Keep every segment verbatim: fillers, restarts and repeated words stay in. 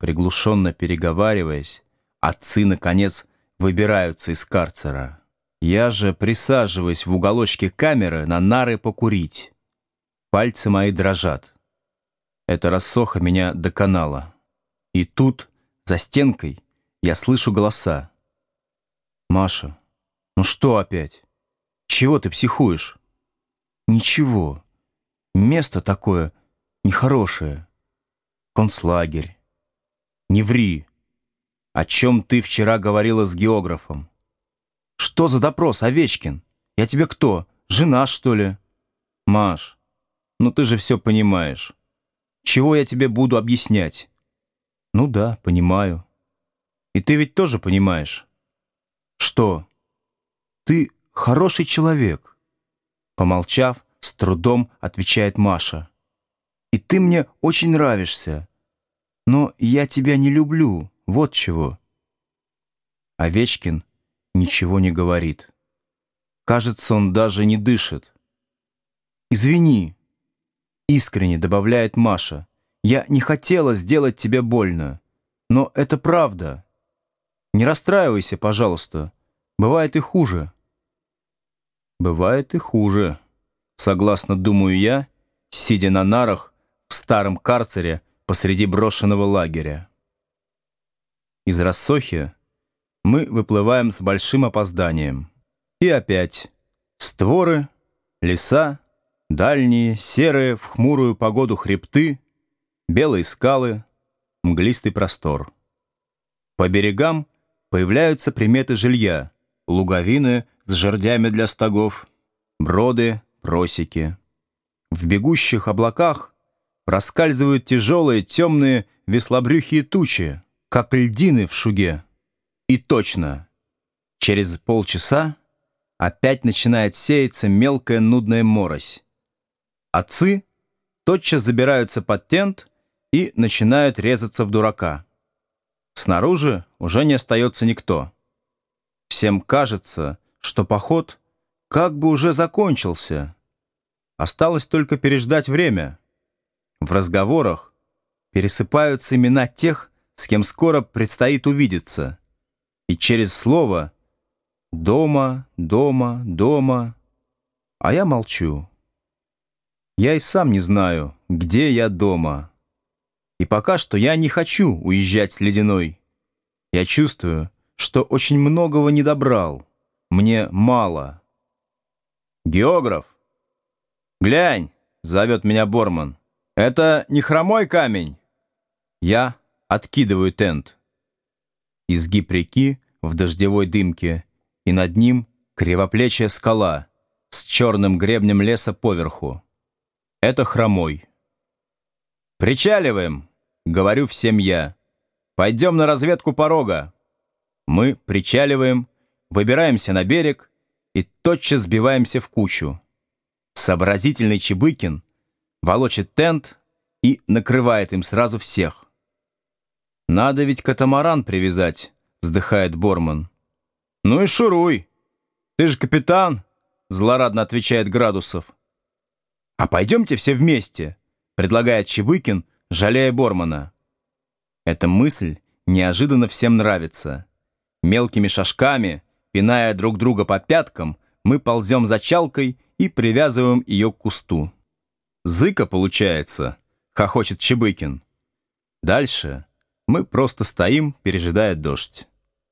приглушенно переговариваясь, отцы, наконец, выбираются из карцера. Я же присаживаюсь в уголочке камеры на нары покурить. Пальцы мои дрожат. Эта рассоха меня доконала. И тут, за стенкой, я слышу голоса. «Маша, ну что опять? Чего ты психуешь?» «Ничего. Место такое нехорошее. Концлагерь. Не ври. О чем ты вчера говорила с географом? Что за допрос, Овечкин? Я тебе кто, жена, что ли?» «Маш, ну ты же все понимаешь. Чего я тебе буду объяснять?» «Ну да, понимаю. И ты ведь тоже понимаешь». «Что?» «Ты хороший человек», — помолчав, с трудом отвечает Маша. «И ты мне очень нравишься. Но я тебя не люблю, вот чего». Овечкин ничего не говорит. Кажется, он даже не дышит. «Извини», — искренне добавляет Маша. «Я не хотела сделать тебе больно, но это правда. Не расстраивайся, пожалуйста. Бывает и хуже». «Бывает и хуже», — согласно думаю я, сидя на нарах в старом карцере посреди брошенного лагеря. Из рассохи мы выплываем с большим опозданием. И опять створы, леса, дальние, серые в хмурую погоду хребты, белые скалы, мглистый простор. По берегам появляются приметы жилья, луговины с жердями для стогов, броды, просеки. В бегущих облаках проскальзывают тяжелые темные веслобрюхие тучи, как льдины в шуге. И точно, через полчаса опять начинает сеяться мелкая нудная морось. Отцы тотчас забираются под тент и начинают резаться в дурака. Снаружи уже не остается никто. Всем кажется, что поход как бы уже закончился. Осталось только переждать время. В разговорах пересыпаются имена тех, с кем скоро предстоит увидеться. И через слово «дома, дома, дома», а я молчу. Я и сам не знаю, где я дома. И пока что я не хочу уезжать с Ледяной. Я чувствую, что очень многого не добрал. Мне мало. «Географ! Глянь!» — зовет меня Борман. «Это не хромой камень?» Я откидываю тент. Изгиб реки в дождевой дымке, и над ним кривоплечья скала с черным гребнем леса поверху. Это хромой. «Причаливаем!» — говорю всем я. «Пойдем на разведку порога». Мы причаливаем, выбираемся на берег и тотчас сбиваемся в кучу. Сообразительный Чебыкин волочит тент и накрывает им сразу всех. «Надо ведь катамаран привязать», — вздыхает Борман. «Ну и шуруй. Ты же капитан», — злорадно отвечает Градусов. «А пойдемте все вместе», — предлагает Чебыкин, жалея Бормана. Эта мысль неожиданно всем нравится. Мелкими шажками, пиная друг друга по пяткам, мы ползем за чалкой и привязываем ее к кусту. «Зыка получается», — хохочет Чебыкин. Дальше мы просто стоим, пережидая дождь.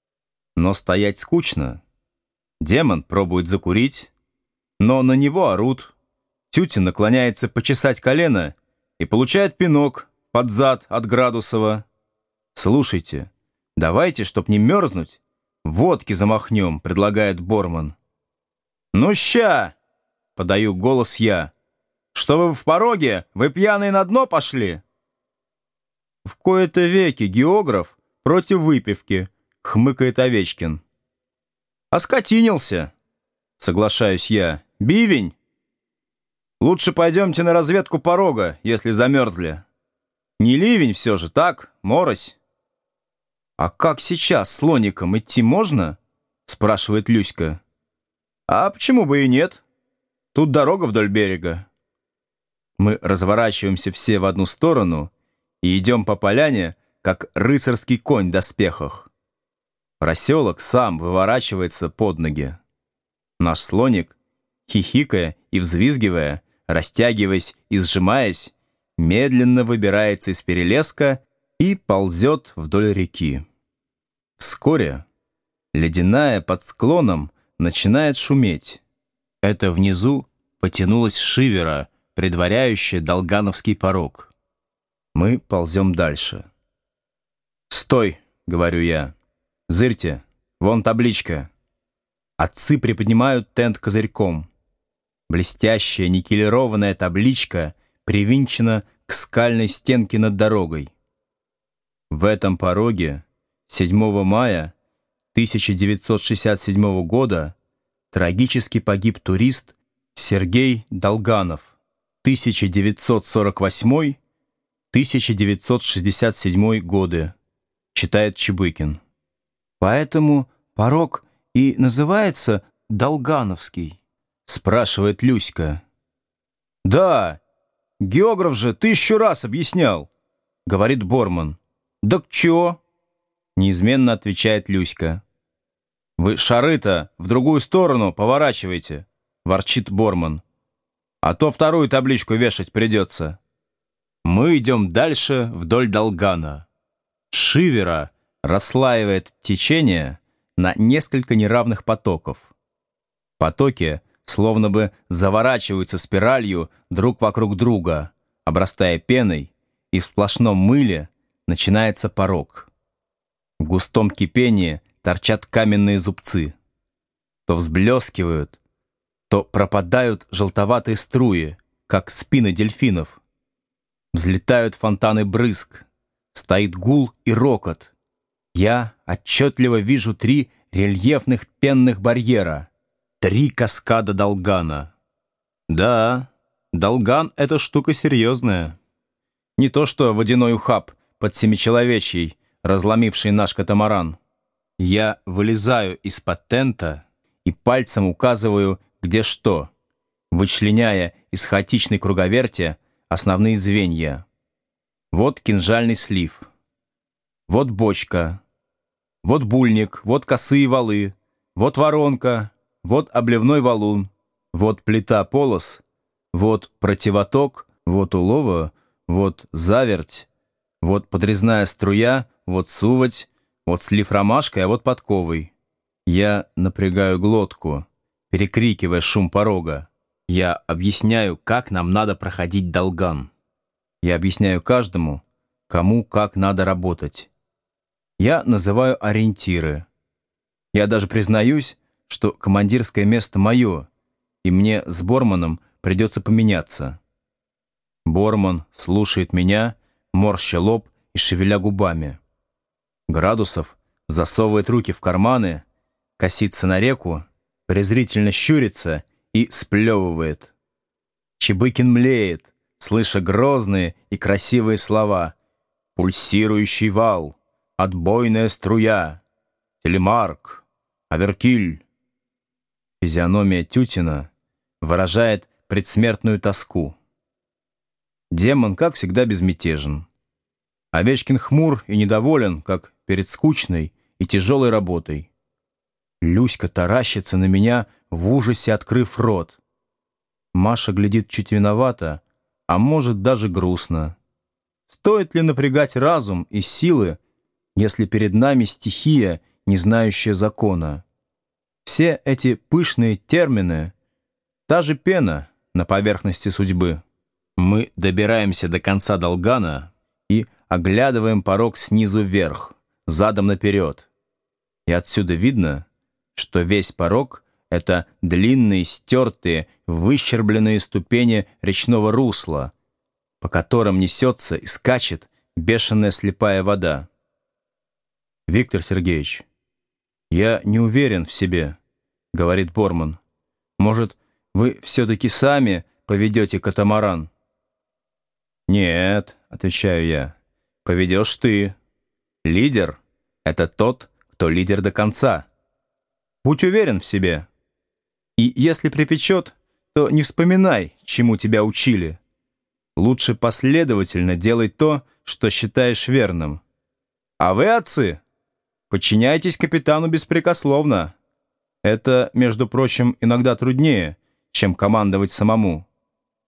Но стоять скучно. Демон пробует закурить, но на него орут. Тютя наклоняется почесать колено и получает пинок под зад от Градусова. «Слушайте, давайте, чтоб не мерзнуть, водки замахнем», — предлагает Борман. «Ну ща!» — подаю голос я. «Что вы в пороге? Вы пьяные на дно пошли?» «В кои-то веки географ против выпивки», — хмыкает Овечкин. «Оскотинился», — соглашаюсь я. «Бивень? Лучше пойдемте на разведку порога, если замерзли. Не ливень все же, так? Морось». «А как сейчас, слоником, идти можно?» — спрашивает Люська. «А почему бы и нет? Тут дорога вдоль берега». Мы разворачиваемся все в одну сторону и идем по поляне, как рыцарский конь в доспехах. Проселок сам выворачивается под ноги. Наш слоник, хихикая и взвизгивая, растягиваясь и сжимаясь, медленно выбирается из перелеска и ползет вдоль реки. Вскоре ледяная под склоном начинает шуметь. Это внизу потянулась шивера, предваряющая Долгановский порог. Мы ползем дальше. «Стой!» — говорю я. «Зырьте! Вон табличка!» Отцы приподнимают тент козырьком. Блестящая никелированная табличка привинчена к скальной стенке над дорогой. В этом пороге седьмого мая тысяча девятьсот шестьдесят седьмого года трагически погиб турист Сергей Долганов, тысяча девятьсот сорок восьмой — тысяча девятьсот шестьдесят седьмой годы, читает Чебыкин. Поэтому порог и называется Долгановский, спрашивает Люська. Да, географ же тысячу раз объяснял, говорит Борман. Да к чё? Неизменно отвечает Люська. Вы шары-то в другую сторону поворачивайте, ворчит Борман. А то вторую табличку вешать придется. Мы идем дальше вдоль Долгана. Шивера расслаивает течение на несколько неравных потоков. Потоки словно бы заворачиваются спиралью друг вокруг друга, обрастая пеной, и в сплошном мыле начинается порог. В густом кипении торчат каменные зубцы. То взблескивают, то пропадают желтоватые струи, как спины дельфинов. Взлетают фонтаны брызг, стоит гул и рокот. Я отчетливо вижу три рельефных пенных барьера, три каскада Долгана. Да, Долган — это штука серьезная. Не то что водяной ухаб под Семичеловечьей, разломивший наш катамаран. Я вылезаю из-под тента и пальцем указываю, где что, вычленяя из хаотичной круговерти основные звенья. Вот кинжальный слив, вот бочка, вот бульник, вот косые валы, вот воронка, вот обливной валун, вот плита-полос, вот противоток, вот улова, вот заверть, вот подрезная струя, вот суводь, вот слив ромашкой, а вот подковой. Я напрягаю глотку, перекрикивая шум порога. Я объясняю, как нам надо проходить Долган. Я объясняю каждому, кому как надо работать. Я называю ориентиры. Я даже признаюсь, что командирское место мое, и мне с Борманом придется поменяться. Борман слушает меня, морща лоб и шевеля губами. Градусов засовывает руки в карманы, косится на реку, презрительно щурится и сплевывает. Чебыкин млеет, слыша грозные и красивые слова. Пульсирующий вал, отбойная струя, телемарк, аверкиль. Физиономия Тютина выражает предсмертную тоску. Демон, как всегда, безмятежен. Овечкин хмур и недоволен, как перед скучной и тяжелой работой. Люська таращится на меня, в ужасе открыв рот. Маша глядит чуть виновато, а может даже грустно. Стоит ли напрягать разум и силы, если перед нами стихия, не знающая закона? Все эти пышные термины — та же пена на поверхности судьбы. Мы добираемся до конца Долгана и оглядываем порог снизу вверх, задом наперед. И отсюда видно, что весь порог — это длинные, стертые, выщербленные ступени речного русла, по которым несется и скачет бешеная слепая вода. «Виктор Сергеевич, я не уверен в себе», — говорит Борман. «Может, вы все-таки сами поведете катамаран?» «Нет», — отвечаю я, — «поведешь ты. Лидер — это тот, кто лидер до конца. Будь уверен в себе. И если припечет, то не вспоминай, чему тебя учили. Лучше последовательно делай то, что считаешь верным. А вы, отцы, подчиняйтесь капитану беспрекословно. Это, между прочим, иногда труднее, чем командовать самому.